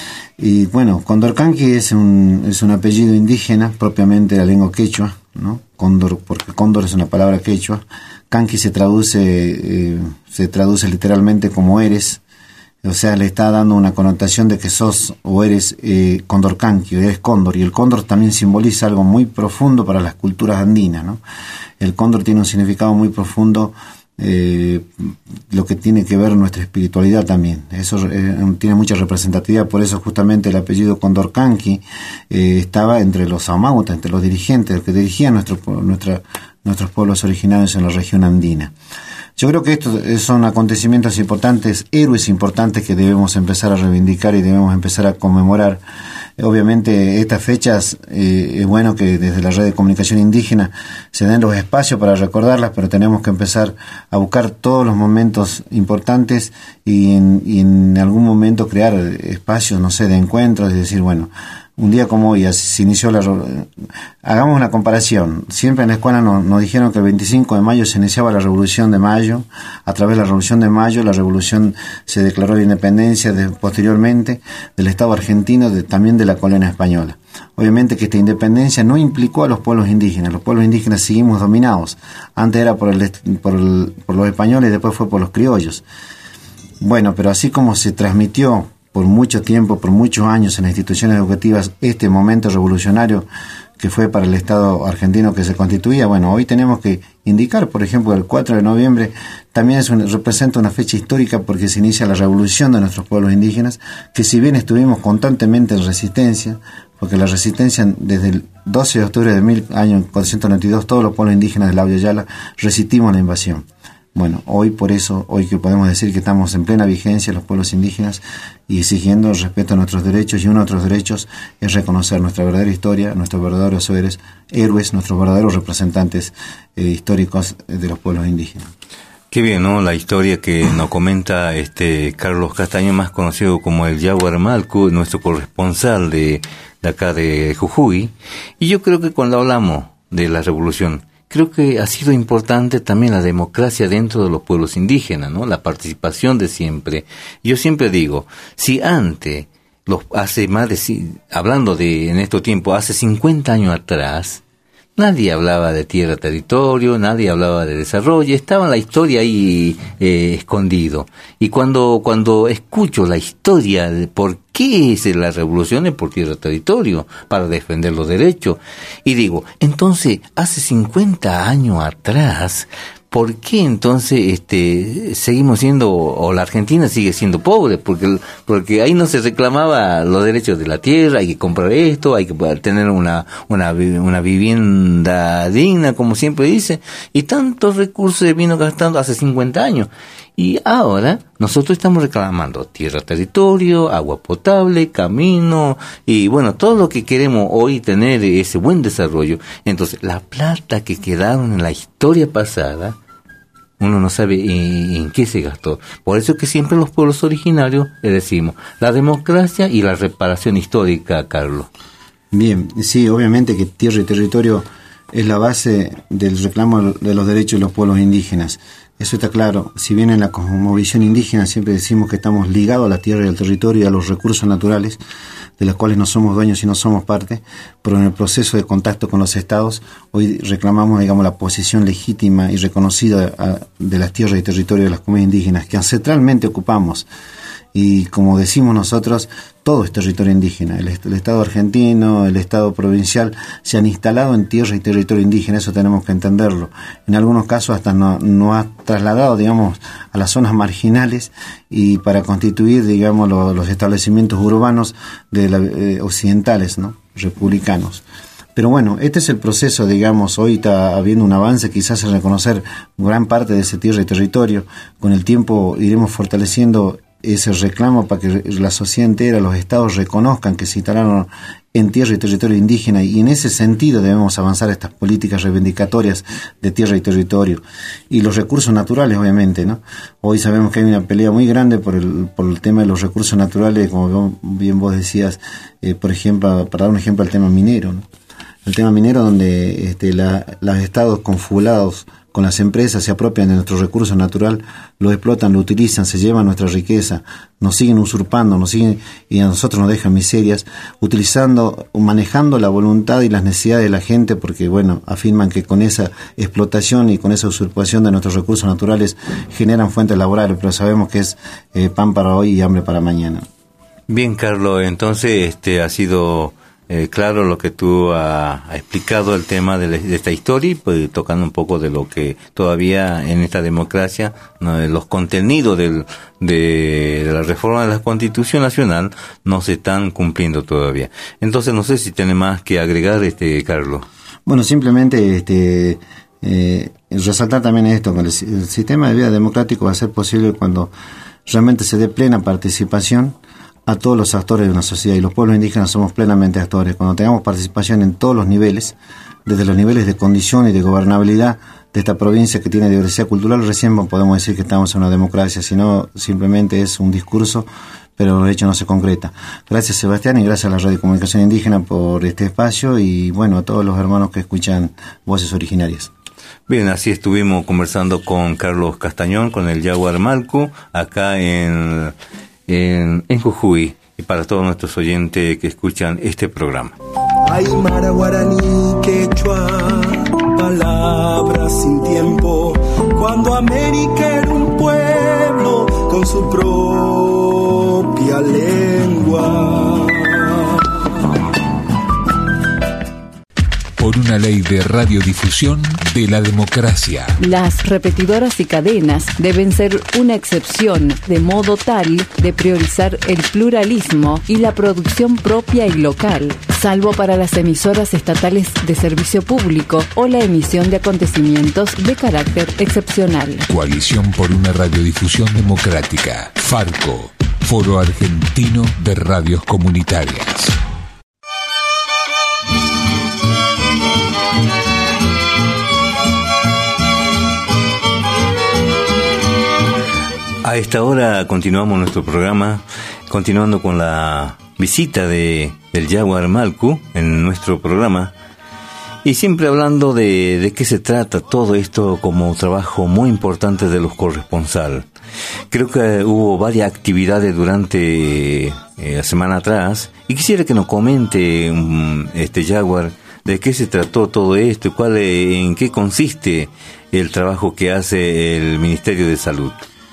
Y bueno, Condorcanqui es un, es un apellido indígena, propiamente de la lengua quechua, ¿no? Cóndor, porque cóndor es una palabra quechua. Canqui se traduce, eh, se traduce literalmente como eres. O sea, le está dando una connotación de que sos o eres eh, Condorcanqui, o eres cóndor, y el cóndor también simboliza algo muy profundo para las culturas andinas, ¿no? El cóndor tiene un significado muy profundo, eh, lo que tiene que ver nuestra espiritualidad también. Eso eh, tiene mucha representatividad, por eso justamente el apellido Condorcanqui eh, estaba entre los amautas, entre los dirigentes, que dirigían nuestro, nuestra, nuestros pueblos originarios en la región andina. Yo creo que estos son acontecimientos importantes, héroes importantes que debemos empezar a reivindicar y debemos empezar a conmemorar. Obviamente estas fechas, eh, es bueno que desde la red de comunicación indígena se den los espacios para recordarlas, pero tenemos que empezar a buscar todos los momentos importantes y en, y en algún momento crear espacios, no sé, de encuentros, y decir, bueno, un día como hoy se inició la... Hagamos una comparación. Siempre en la escuela nos, nos dijeron que el veinticinco de mayo se iniciaba la Revolución de Mayo. A través de la Revolución de Mayo, la revolución se declaró la independencia de, posteriormente del Estado argentino, de, también de la colonia española. Obviamente que esta independencia no implicó a los pueblos indígenas. Los pueblos indígenas seguimos dominados. Antes era por, el, por, el, por los españoles y después fue por los criollos. Bueno, pero así como se transmitió por mucho tiempo, por muchos años en las instituciones educativas, este momento revolucionario que fue para el Estado argentino que se constituía, bueno, hoy tenemos que indicar, por ejemplo, el cuatro de noviembre también es un, representa una fecha histórica porque se inicia la revolución de nuestros pueblos indígenas, que si bien estuvimos constantemente en resistencia, porque la resistencia desde el doce de octubre de mil años cuatrocientos noventa y dos, todos los pueblos indígenas de la Aulla Yala resistimos la invasión. Bueno, hoy por eso, hoy que podemos decir que estamos en plena vigencia los pueblos indígenas y exigiendo el respeto a nuestros derechos, y uno de nuestros derechos es reconocer nuestra verdadera historia, nuestros verdaderos héroes, héroes, nuestros verdaderos representantes eh, históricos de los pueblos indígenas. Qué bien, ¿no? La historia que nos comenta este Carlos Castaño, más conocido como el Yaguar Malcu, nuestro corresponsal de, de acá de Jujuy. Y yo creo que cuando hablamos de la revolución, creo que ha sido importante también la democracia dentro de los pueblos indígenas, ¿no? La participación de siempre. Yo siempre digo, si antes, los, hace más de, hablando de, en estos tiempos, hace cincuenta años atrás, nadie hablaba de tierra, territorio, nadie hablaba de desarrollo, estaba la historia ahí eh, escondido. Y cuando cuando escucho la historia de por qué es la revolución es por tierra, territorio, para defender los derechos, y digo, entonces, hace cincuenta años atrás, ¿por qué entonces este seguimos siendo, o la Argentina sigue siendo pobre? Porque porque ahí no se reclamaba los derechos de la tierra, hay que comprar esto, hay que tener una una una vivienda digna, como siempre dice, y tantos recursos se vino gastando hace cincuenta años. Y ahora nosotros estamos reclamando tierra, territorio, agua potable, camino, y bueno, todo lo que queremos hoy tener ese buen desarrollo. Entonces, la plata que quedaron en la historia pasada, uno no sabe en, en qué se gastó. Por eso es que siempre los pueblos originarios le decimos la democracia y la reparación histórica, Carlos. Bien, sí, obviamente que tierra y territorio es la base del reclamo de los derechos de los pueblos indígenas. Eso está claro. Si bien en la cosmovisión indígena siempre decimos que estamos ligados a la tierra y al territorio y a los recursos naturales, de los cuales no somos dueños y no somos parte, pero en el proceso de contacto con los estados, hoy reclamamos, digamos, la posesión legítima y reconocida de las tierras y territorios de las comunidades indígenas que ancestralmente ocupamos. Y como decimos nosotros, todo es territorio indígena. El, el Estado argentino, el Estado provincial se han instalado en tierra y territorio indígena, eso tenemos que entenderlo. En algunos casos hasta nos no ha trasladado, digamos, a las zonas marginales y para constituir, digamos, lo, los establecimientos urbanos de la, eh, occidentales, ¿no? Republicanos. Pero bueno, este es el proceso, digamos, hoy está habiendo un avance quizás en reconocer gran parte de ese tierra y territorio. Con el tiempo iremos fortaleciendo ese reclamo para que la sociedad entera, los estados reconozcan que se instalaron en tierra y territorio indígena, y en ese sentido debemos avanzar estas políticas reivindicatorias de tierra y territorio. Y los recursos naturales, obviamente, ¿no? Hoy sabemos que hay una pelea muy grande por el, por el tema de los recursos naturales, como bien vos decías, eh, por ejemplo, para dar un ejemplo, el tema minero, ¿no? El tema minero donde este, la, los estados confabulados con las empresas se apropian de nuestro recurso natural, lo explotan, lo utilizan, se llevan nuestra riqueza, nos siguen usurpando, nos siguen y a nosotros nos dejan miserias, utilizando, manejando la voluntad y las necesidades de la gente, porque bueno, afirman que con esa explotación y con esa usurpación de nuestros recursos naturales generan fuentes laborales, pero sabemos que es eh, pan para hoy y hambre para mañana. Bien, Carlos, entonces este ha sido Eh, claro lo que tú has ha explicado el tema de, la, de esta historia, y pues, tocando un poco de lo que todavía en esta democracia, ¿no? Los contenidos del, de, de la reforma de la Constitución Nacional no se están cumpliendo todavía. Entonces no sé si tiene más que agregar, este Carlos. Bueno, simplemente este eh, resaltar también esto, que el, el sistema de vida democrático va a ser posible cuando realmente se dé plena participación a todos los actores de una sociedad, y los pueblos indígenas somos plenamente actores. Cuando tengamos participación en todos los niveles, desde los niveles de condición y de gobernabilidad de esta provincia que tiene diversidad cultural, recién podemos decir que estamos en una democracia, si no simplemente es un discurso, pero el hecho no se concreta. Gracias, Sebastián, y gracias a la Radio Comunicación Indígena por este espacio, y bueno, a todos los hermanos que escuchan Voces Originarias. Bien, así estuvimos conversando con Carlos Castañón, con el Jaguar Malcu, acá en En, en Jujuy, y para todos nuestros oyentes que escuchan este programa. Aymara, guaraní, quechua, palabras sin tiempo, cuando América era un pueblo con su propia lengua. Por una ley de radiodifusión de la democracia. Las repetidoras y cadenas deben ser una excepción, de modo tal de priorizar el pluralismo y la producción propia y local, salvo para las emisoras estatales de servicio público o la emisión de acontecimientos de carácter excepcional. Coalición por una radiodifusión democrática. Farco, Foro Argentino de Radios Comunitarias. A esta hora continuamos nuestro programa, continuando con la visita de del Jaguar Malcu en nuestro programa. Y siempre hablando de, de qué se trata todo esto como un trabajo muy importante de los corresponsales. Creo que hubo varias actividades durante eh, la semana atrás y quisiera que nos comente um, este Jaguar de qué se trató todo esto y cuál, en qué consiste el trabajo que hace el Ministerio de Salud.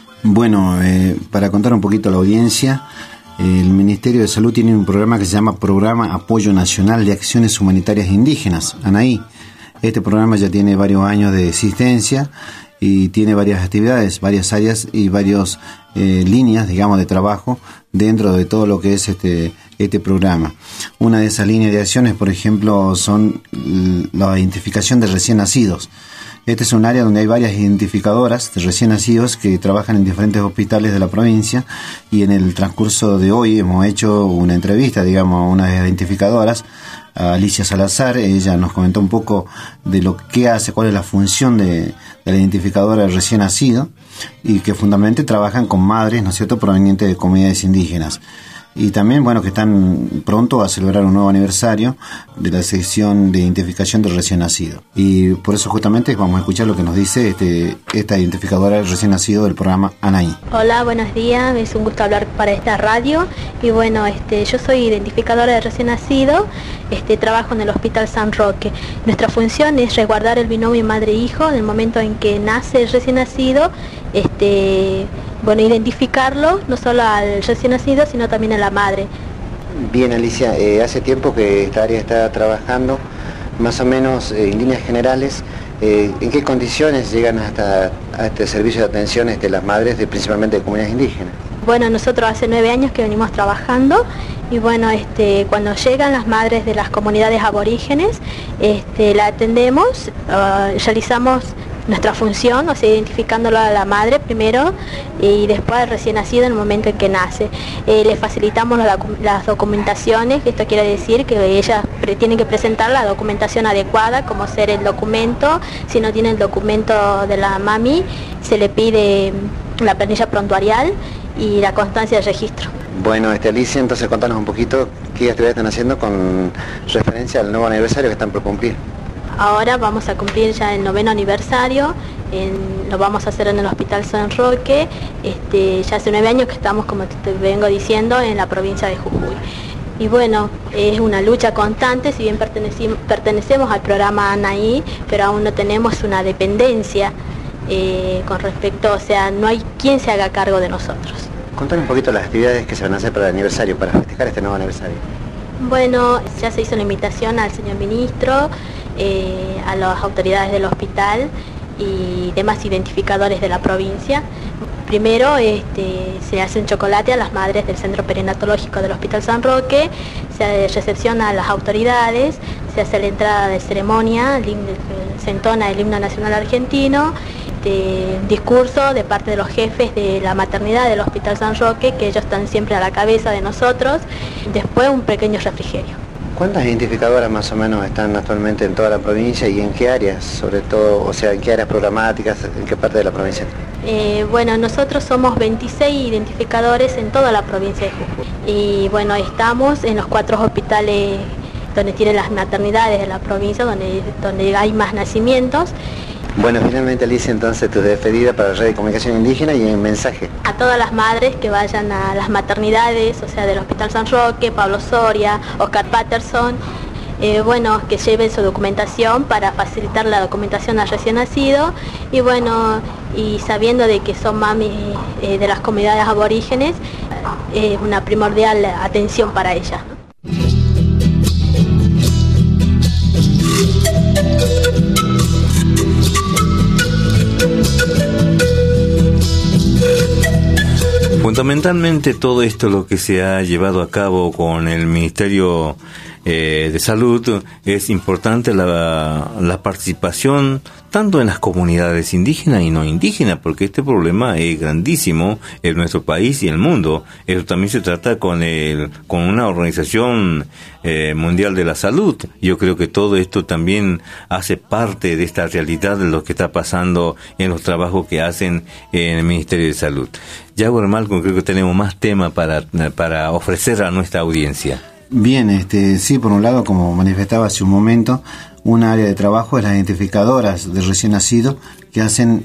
Bueno, eh, para contar un poquito a la audiencia, el Ministerio de Salud tiene un programa que se llama Programa Apoyo Nacional de Acciones Humanitarias Indígenas, ANAI. Este programa ya tiene varios años de existencia y tiene varias actividades, varias áreas y varias eh, líneas, digamos, de trabajo dentro de todo lo que es este, este programa. Una de esas líneas de acciones, por ejemplo, son la identificación de recién nacidos. Este es un área donde hay varias identificadoras de recién nacidos que trabajan en diferentes hospitales de la provincia, y en el transcurso de hoy hemos hecho una entrevista, digamos, a una de las identificadoras, a Alicia Salazar. Ella nos comentó un poco de lo que hace, cuál es la función de, de la identificadora de recién nacido, y que fundamentalmente trabajan con madres, ¿no es cierto?, provenientes de comunidades indígenas. Y también, bueno, que están pronto a celebrar un nuevo aniversario de la sección de identificación del recién nacido. Y por eso justamente vamos a escuchar lo que nos dice este, esta identificadora del recién nacido del programa ANAI. Hola, buenos días, es un gusto hablar para esta radio. Y bueno, este, yo soy identificadora de recién nacido, este, trabajo en el Hospital San Roque. Nuestra función es resguardar el binomio madre-hijo en el momento en que nace el recién nacido, este... bueno, identificarlo no solo al recién nacido, sino también a la madre. Bien, Alicia, eh, hace tiempo que esta área está trabajando, más o menos eh, en líneas generales, eh, ¿en qué condiciones llegan hasta a este servicio de atención de las madres, de, principalmente de comunidades indígenas? Bueno, nosotros hace nueve años que venimos trabajando, y bueno, este, cuando llegan las madres de las comunidades aborígenes, este, la atendemos, uh, realizamos nuestra función, o sea, identificándolo a la madre primero y después al recién nacido en el momento en que nace. Eh, le facilitamos la, las documentaciones, esto quiere decir que ellas pre, tienen que presentar la documentación adecuada, como ser el documento. Si no tiene el documento de la mami, se le pide la planilla prontuarial y la constancia de registro. Bueno, este, Alicia, entonces contanos un poquito qué actividades están haciendo con referencia al nuevo aniversario que están por cumplir. Ahora vamos a cumplir ya el noveno aniversario, en, lo vamos a hacer en el Hospital San Roque. Este, ya hace nueve años que estamos, como te vengo diciendo, en la provincia de Jujuy. Y bueno, es una lucha constante, si bien pertenecemos, pertenecemos al programa ANAI, pero aún no tenemos una dependencia eh, con respecto, o sea, no hay quien se haga cargo de nosotros. Contanos un poquito las actividades que se van a hacer para el aniversario, para festejar este nuevo aniversario. Bueno, ya se hizo una invitación al señor ministro, eh, a las autoridades del hospital y demás identificadores de la provincia. Primero este, se hace un chocolate a las madres del Centro Perinatológico del Hospital San Roque, se recepciona a las autoridades, se hace la entrada de ceremonia, se entona el himno nacional argentino, este, discurso de parte de los jefes de la maternidad del Hospital San Roque, que ellos están siempre a la cabeza de nosotros, después un pequeño refrigerio. ¿Cuántas identificadoras más o menos están actualmente en toda la provincia y en qué áreas, sobre todo, o sea, en qué áreas programáticas, en qué parte de la provincia? Eh, bueno, nosotros somos veintiséis identificadores en toda la provincia de Jujuy. Y bueno, estamos en los cuatro hospitales donde tienen las maternidades de la provincia, donde, donde hay más nacimientos. Bueno, finalmente, Alicia, entonces tu despedida para la Red de Comunicación Indígena y el mensaje. A todas las madres que vayan a las maternidades, o sea, del Hospital San Roque, Pablo Soria, Oscar Patterson, eh, bueno, que lleven su documentación para facilitar la documentación al recién nacido, y bueno, y sabiendo de que son mami eh, de las comunidades aborígenes, es eh, una primordial atención para ellas, ¿no? Fundamentalmente todo esto lo que se ha llevado a cabo con el Ministerio eh, de Salud es importante la, la participación tanto en las comunidades indígenas y no indígenas, porque este problema es grandísimo en nuestro país y en el mundo. Eso también se trata con el con una organización eh, mundial de la salud. Yo creo que todo esto también hace parte de esta realidad de lo que está pasando en los trabajos que hacen en el Ministerio de Salud. Jaguar Malcolm, creo que tenemos más tema para, para ofrecer a nuestra audiencia. Bien, este, sí, por un lado, como manifestaba hace un momento, un área de trabajo es las identificadoras de recién nacido, que hacen,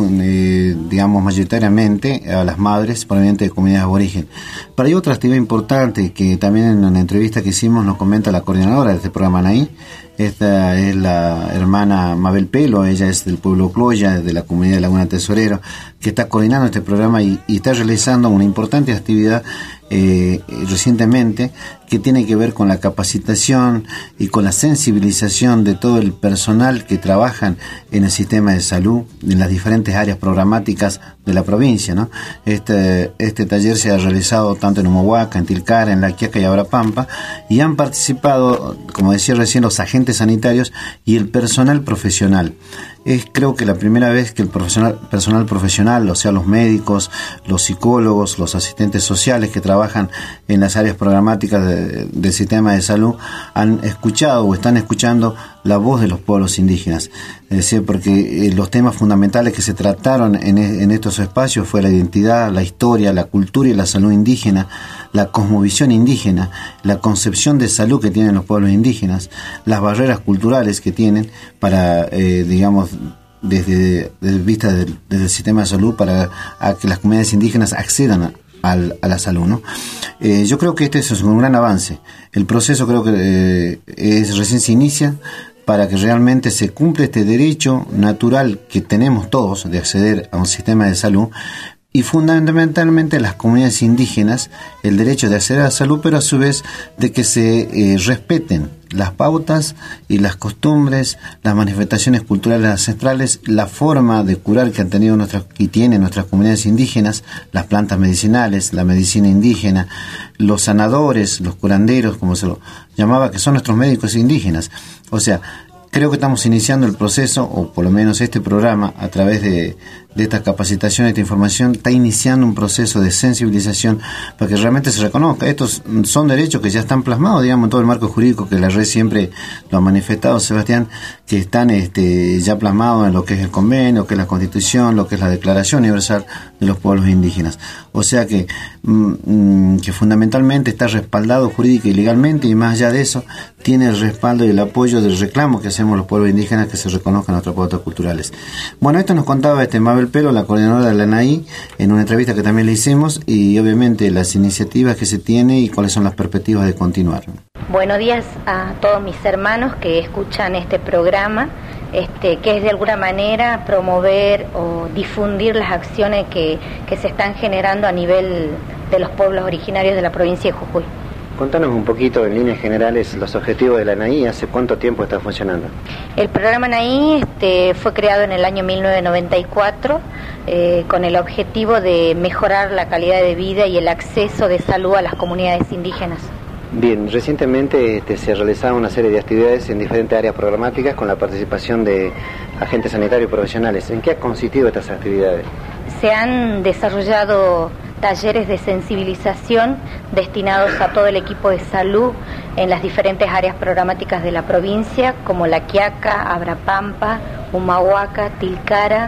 eh, digamos, mayoritariamente a las madres provenientes de comunidades aborigen. Pero hay otra actividad importante que también en una entrevista que hicimos nos comenta la coordinadora de este programa Anaí. Esta es la hermana Mabel Pelo, ella es del pueblo Cloya, de la comunidad de Laguna Tesorero, que está coordinando este programa y, y está realizando una importante actividad eh, recientemente, que tiene que ver con la capacitación y con la sensibilización de todo el personal que trabajan en el sistema de salud, en las diferentes áreas programáticas de la provincia, ¿no? Este, este taller se ha realizado tanto en Humahuaca, en Tilcara, en La Quiaca y Abrapampa, y han participado, como decía recién, los agentes sanitarios y el personal profesional. Es creo que la primera vez que el profesional, personal profesional, o sea, los médicos, los psicólogos, los asistentes sociales que trabajan en las áreas programáticas de, del sistema de salud, han escuchado o están escuchando la voz de los pueblos indígenas. Es decir, porque eh, los temas fundamentales que se trataron en, en estos espacios fue la identidad, la historia, la cultura y la salud indígena, la cosmovisión indígena, la concepción de salud que tienen los pueblos indígenas, las barreras culturales que tienen para, eh, digamos, desde, desde vista del, desde el sistema de salud para a que las comunidades indígenas accedan a, a, a la salud, ¿no? Eh, yo creo que este es un gran avance. El proceso creo que eh, es recién se inicia para que realmente se cumpla este derecho natural que tenemos todos de acceder a un sistema de salud, y fundamentalmente las comunidades indígenas el derecho de acceder a la salud, pero a su vez de que se eh, respeten las pautas y las costumbres, las manifestaciones culturales ancestrales, la forma de curar que han tenido nuestras y tienen nuestras comunidades indígenas, las plantas medicinales, la medicina indígena, los sanadores, los curanderos, como se lo llamaba, que son nuestros médicos indígenas. O sea, creo que estamos iniciando el proceso, o por lo menos este programa, a través de, de esta capacitación, esta información, está iniciando un proceso de sensibilización para que realmente se reconozca. Estos son derechos que ya están plasmados, digamos, en todo el marco jurídico que la red siempre lo ha manifestado, Sebastián, que están este, ya plasmados en lo que es el convenio, lo que es la Constitución, lo que es la Declaración Universal de los Pueblos Indígenas. O sea que, mm, que fundamentalmente está respaldado jurídica y legalmente, y más allá de eso, tiene el respaldo y el apoyo del reclamo que hacemos los pueblos indígenas, que se reconozcan nuestras pautas culturales. Bueno, esto nos contaba este Mabel Pelo, la coordinadora de la Anaí, en una entrevista que también le hicimos, y obviamente las iniciativas que se tiene y cuáles son las perspectivas de continuar. Buenos días a todos mis hermanos que escuchan este programa, este, que es de alguna manera promover o difundir las acciones que, que se están generando a nivel de los pueblos originarios de la provincia de Jujuy. Contanos un poquito, en líneas generales, los objetivos de la Anaí. ¿Hace cuánto tiempo está funcionando? El programa Anaí este, fue creado en el año mil novecientos noventa y cuatro eh, con el objetivo de mejorar la calidad de vida y el acceso de salud a las comunidades indígenas. Bien, recientemente este, se realizaron una serie de actividades en diferentes áreas programáticas con la participación de agentes sanitarios profesionales. ¿En qué ha consistido estas actividades? Se han desarrollado talleres de sensibilización destinados a todo el equipo de salud en las diferentes áreas programáticas de la provincia, como La Quiaca, Abrapampa, Humahuaca, Tilcara,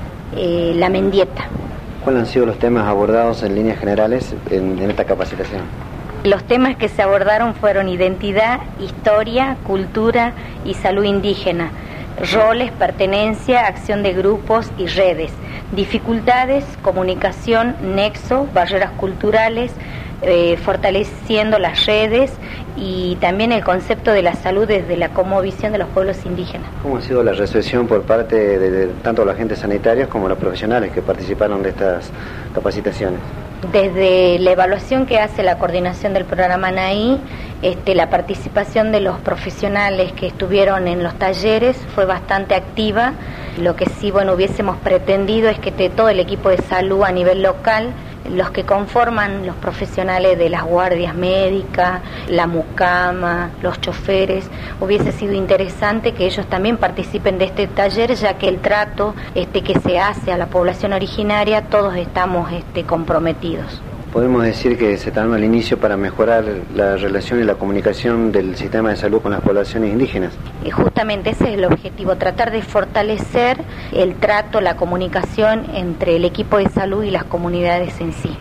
eh, La Mendieta. ¿Cuáles han sido los temas abordados en líneas generales en, en esta capacitación? Los temas que se abordaron fueron identidad, historia, cultura y salud indígena, roles, pertenencia, acción de grupos y redes, dificultades, comunicación, nexo, barreras culturales, eh, fortaleciendo las redes, y también el concepto de la salud desde la cosmovisión de los pueblos indígenas. ¿Cómo ha sido la recepción por parte de, de tanto los agentes sanitarios como los profesionales que participaron de estas capacitaciones? Desde la evaluación que hace la coordinación del programa Anaí, este, la participación de los profesionales que estuvieron en los talleres fue bastante activa. Lo que sí, bueno, hubiésemos pretendido es que de todo el equipo de salud a nivel local, los que conforman los profesionales de las guardias médicas, la mucama, los choferes, hubiese sido interesante que ellos también participen de este taller, ya que el trato este, que se hace a la población originaria, todos estamos este, comprometidos. ¿Podemos decir que se está dando el inicio para mejorar la relación y la comunicación del sistema de salud con las poblaciones indígenas? Y justamente ese es el objetivo, tratar de fortalecer el trato, la comunicación entre el equipo de salud y las comunidades en sí.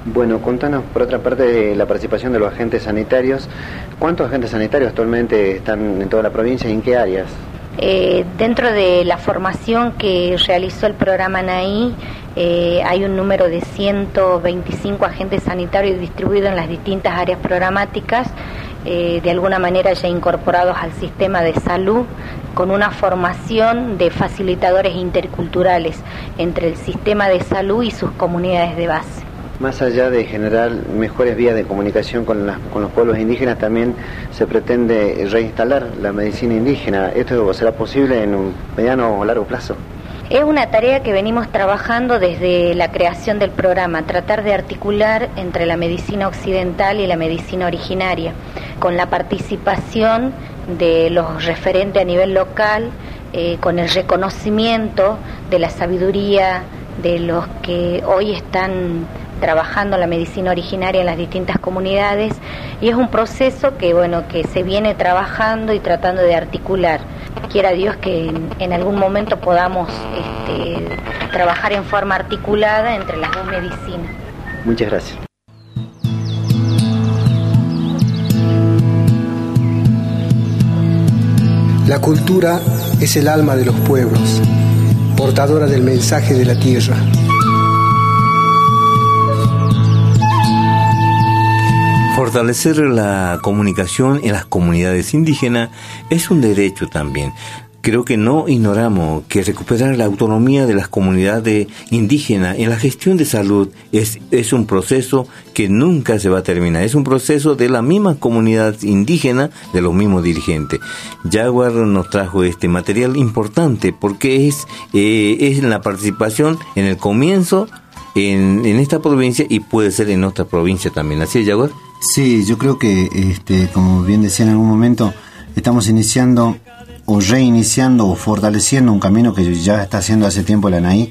Bueno, contanos por otra parte de la participación de los agentes sanitarios. ¿Cuántos agentes sanitarios actualmente están en toda la provincia y en qué áreas? Eh, dentro de la formación que realizó el programa Naí, eh, hay un número de ciento veinticinco agentes sanitarios distribuidos en las distintas áreas programáticas, eh, de alguna manera ya incorporados al sistema de salud, con una formación de facilitadores interculturales entre el sistema de salud y sus comunidades de base. Más allá de generar mejores vías de comunicación con, las, con los pueblos indígenas, también se pretende reinstalar la medicina indígena. ¿Esto será posible en un mediano o largo plazo? Es una tarea que venimos trabajando desde la creación del programa, tratar de articular entre la medicina occidental y la medicina originaria, con la participación de los referentes a nivel local, eh, con el reconocimiento de la sabiduría de los que hoy están trabajando la medicina originaria en las distintas comunidades, y es un proceso que bueno que se viene trabajando y tratando de articular. Quiera Dios que en, en algún momento podamos este, trabajar en forma articulada entre las dos medicinas. Muchas gracias. La cultura es el alma de los pueblos, portadora del mensaje de la tierra. Fortalecer la comunicación en las comunidades indígenas es un derecho también. Creo que no ignoramos que recuperar la autonomía de las comunidades indígenas en la gestión de salud es, es un proceso que nunca se va a terminar. Es un proceso de la misma comunidad indígena, de los mismos dirigentes. Jaguar nos trajo este material importante porque es, eh, es la participación en el comienzo en, en esta provincia y puede ser en otra provincia también. ¿Así es, Jaguar? Sí, yo creo que, este, como bien decía en algún momento, estamos iniciando o reiniciando o fortaleciendo un camino que ya está haciendo hace tiempo la Naí,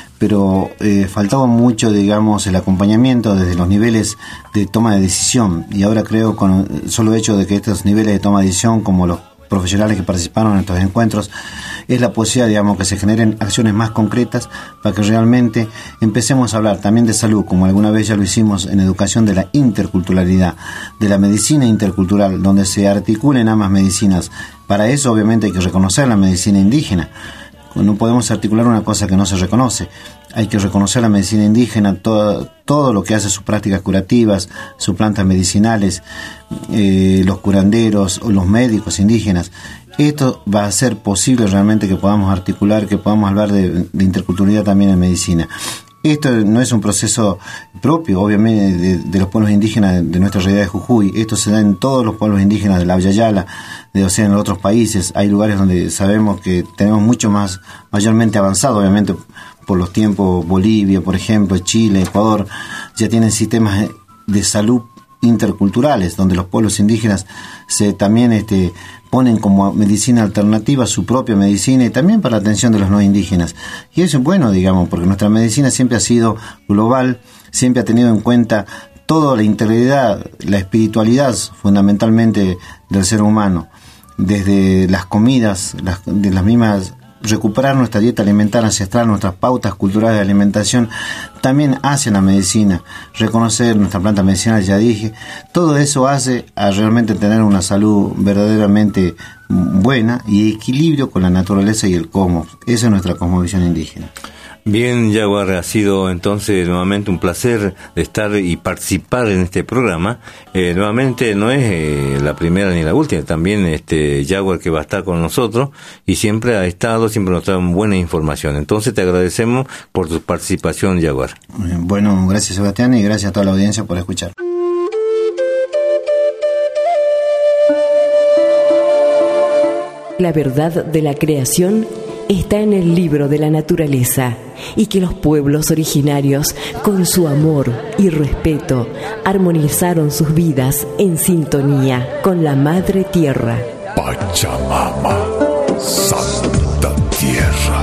pero eh, faltaba mucho, digamos, el acompañamiento desde los niveles de toma de decisión, y ahora creo con el solo hecho de que estos niveles de toma de decisión, como los profesionales que participaron en estos encuentros, es la posibilidad, digamos, que se generen acciones más concretas para que realmente empecemos a hablar también de salud, como alguna vez ya lo hicimos en educación, de la interculturalidad, de la medicina intercultural, donde se articulen ambas medicinas. Para eso, obviamente, hay que reconocer la medicina indígena. No podemos articular una cosa que no se reconoce. Hay que reconocer la medicina indígena, todo, todo lo que hace sus prácticas curativas, sus plantas medicinales, eh, los curanderos o los médicos indígenas. Esto va a ser posible realmente que podamos articular, que podamos hablar de, de interculturalidad también en medicina. Esto no es un proceso propio, obviamente, de, de los pueblos indígenas de, de nuestra realidad de Jujuy. Esto se da en todos los pueblos indígenas de la Yala, de, o sea, en otros países. Hay lugares donde sabemos que tenemos mucho más, mayormente avanzado, obviamente, por los tiempos. Bolivia, por ejemplo, Chile, Ecuador, ya tienen sistemas de salud interculturales, donde los pueblos indígenas se también este ponen como medicina alternativa su propia medicina, y también para la atención de los no indígenas. Y eso es bueno, digamos, porque nuestra medicina siempre ha sido global, siempre ha tenido en cuenta toda la integridad, la espiritualidad fundamentalmente del ser humano, desde las comidas, las, de las mismas, recuperar nuestra dieta alimentaria ancestral, nuestras pautas culturales de alimentación, también hacia la medicina, reconocer nuestra planta medicinal, ya dije, todo eso hace a realmente tener una salud verdaderamente buena y equilibrio con la naturaleza y el cosmos. Esa es nuestra cosmovisión indígena. Bien, Jaguar, ha sido entonces nuevamente un placer estar y participar en este programa. Eh, nuevamente no es eh, la primera ni la última, también este Jaguar que va a estar con nosotros y siempre ha estado, siempre nos trae buena información. Entonces te agradecemos por tu participación, Jaguar. Bueno, gracias Sebastián y gracias a toda la audiencia por escuchar. La verdad de la creación está en el libro de la naturaleza, y que los pueblos originarios, con su amor y respeto, armonizaron sus vidas en sintonía con la Madre Tierra. Pachamama, Santa Tierra.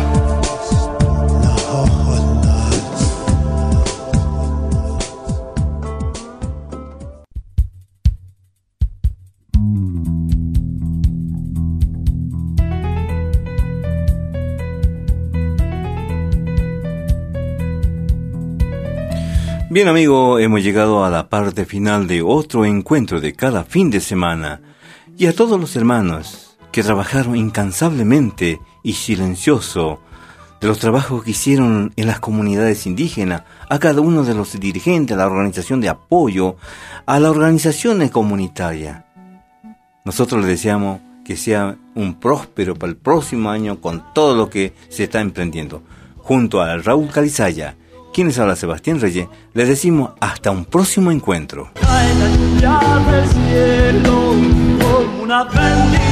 Bien, amigo, hemos llegado a la parte final de otro encuentro de cada fin de semana. Y a todos los hermanos que trabajaron incansablemente y silencioso de los trabajos que hicieron en las comunidades indígenas, a cada uno de los dirigentes, a la organización de apoyo, a las organizaciones comunitarias. Nosotros les deseamos que sea un próspero para el próximo año con todo lo que se está emprendiendo. Junto a Raúl Calizaya, quienes habla Sebastián Reyes, les decimos hasta un próximo encuentro. Cae la lluvia del cielo como una bendición.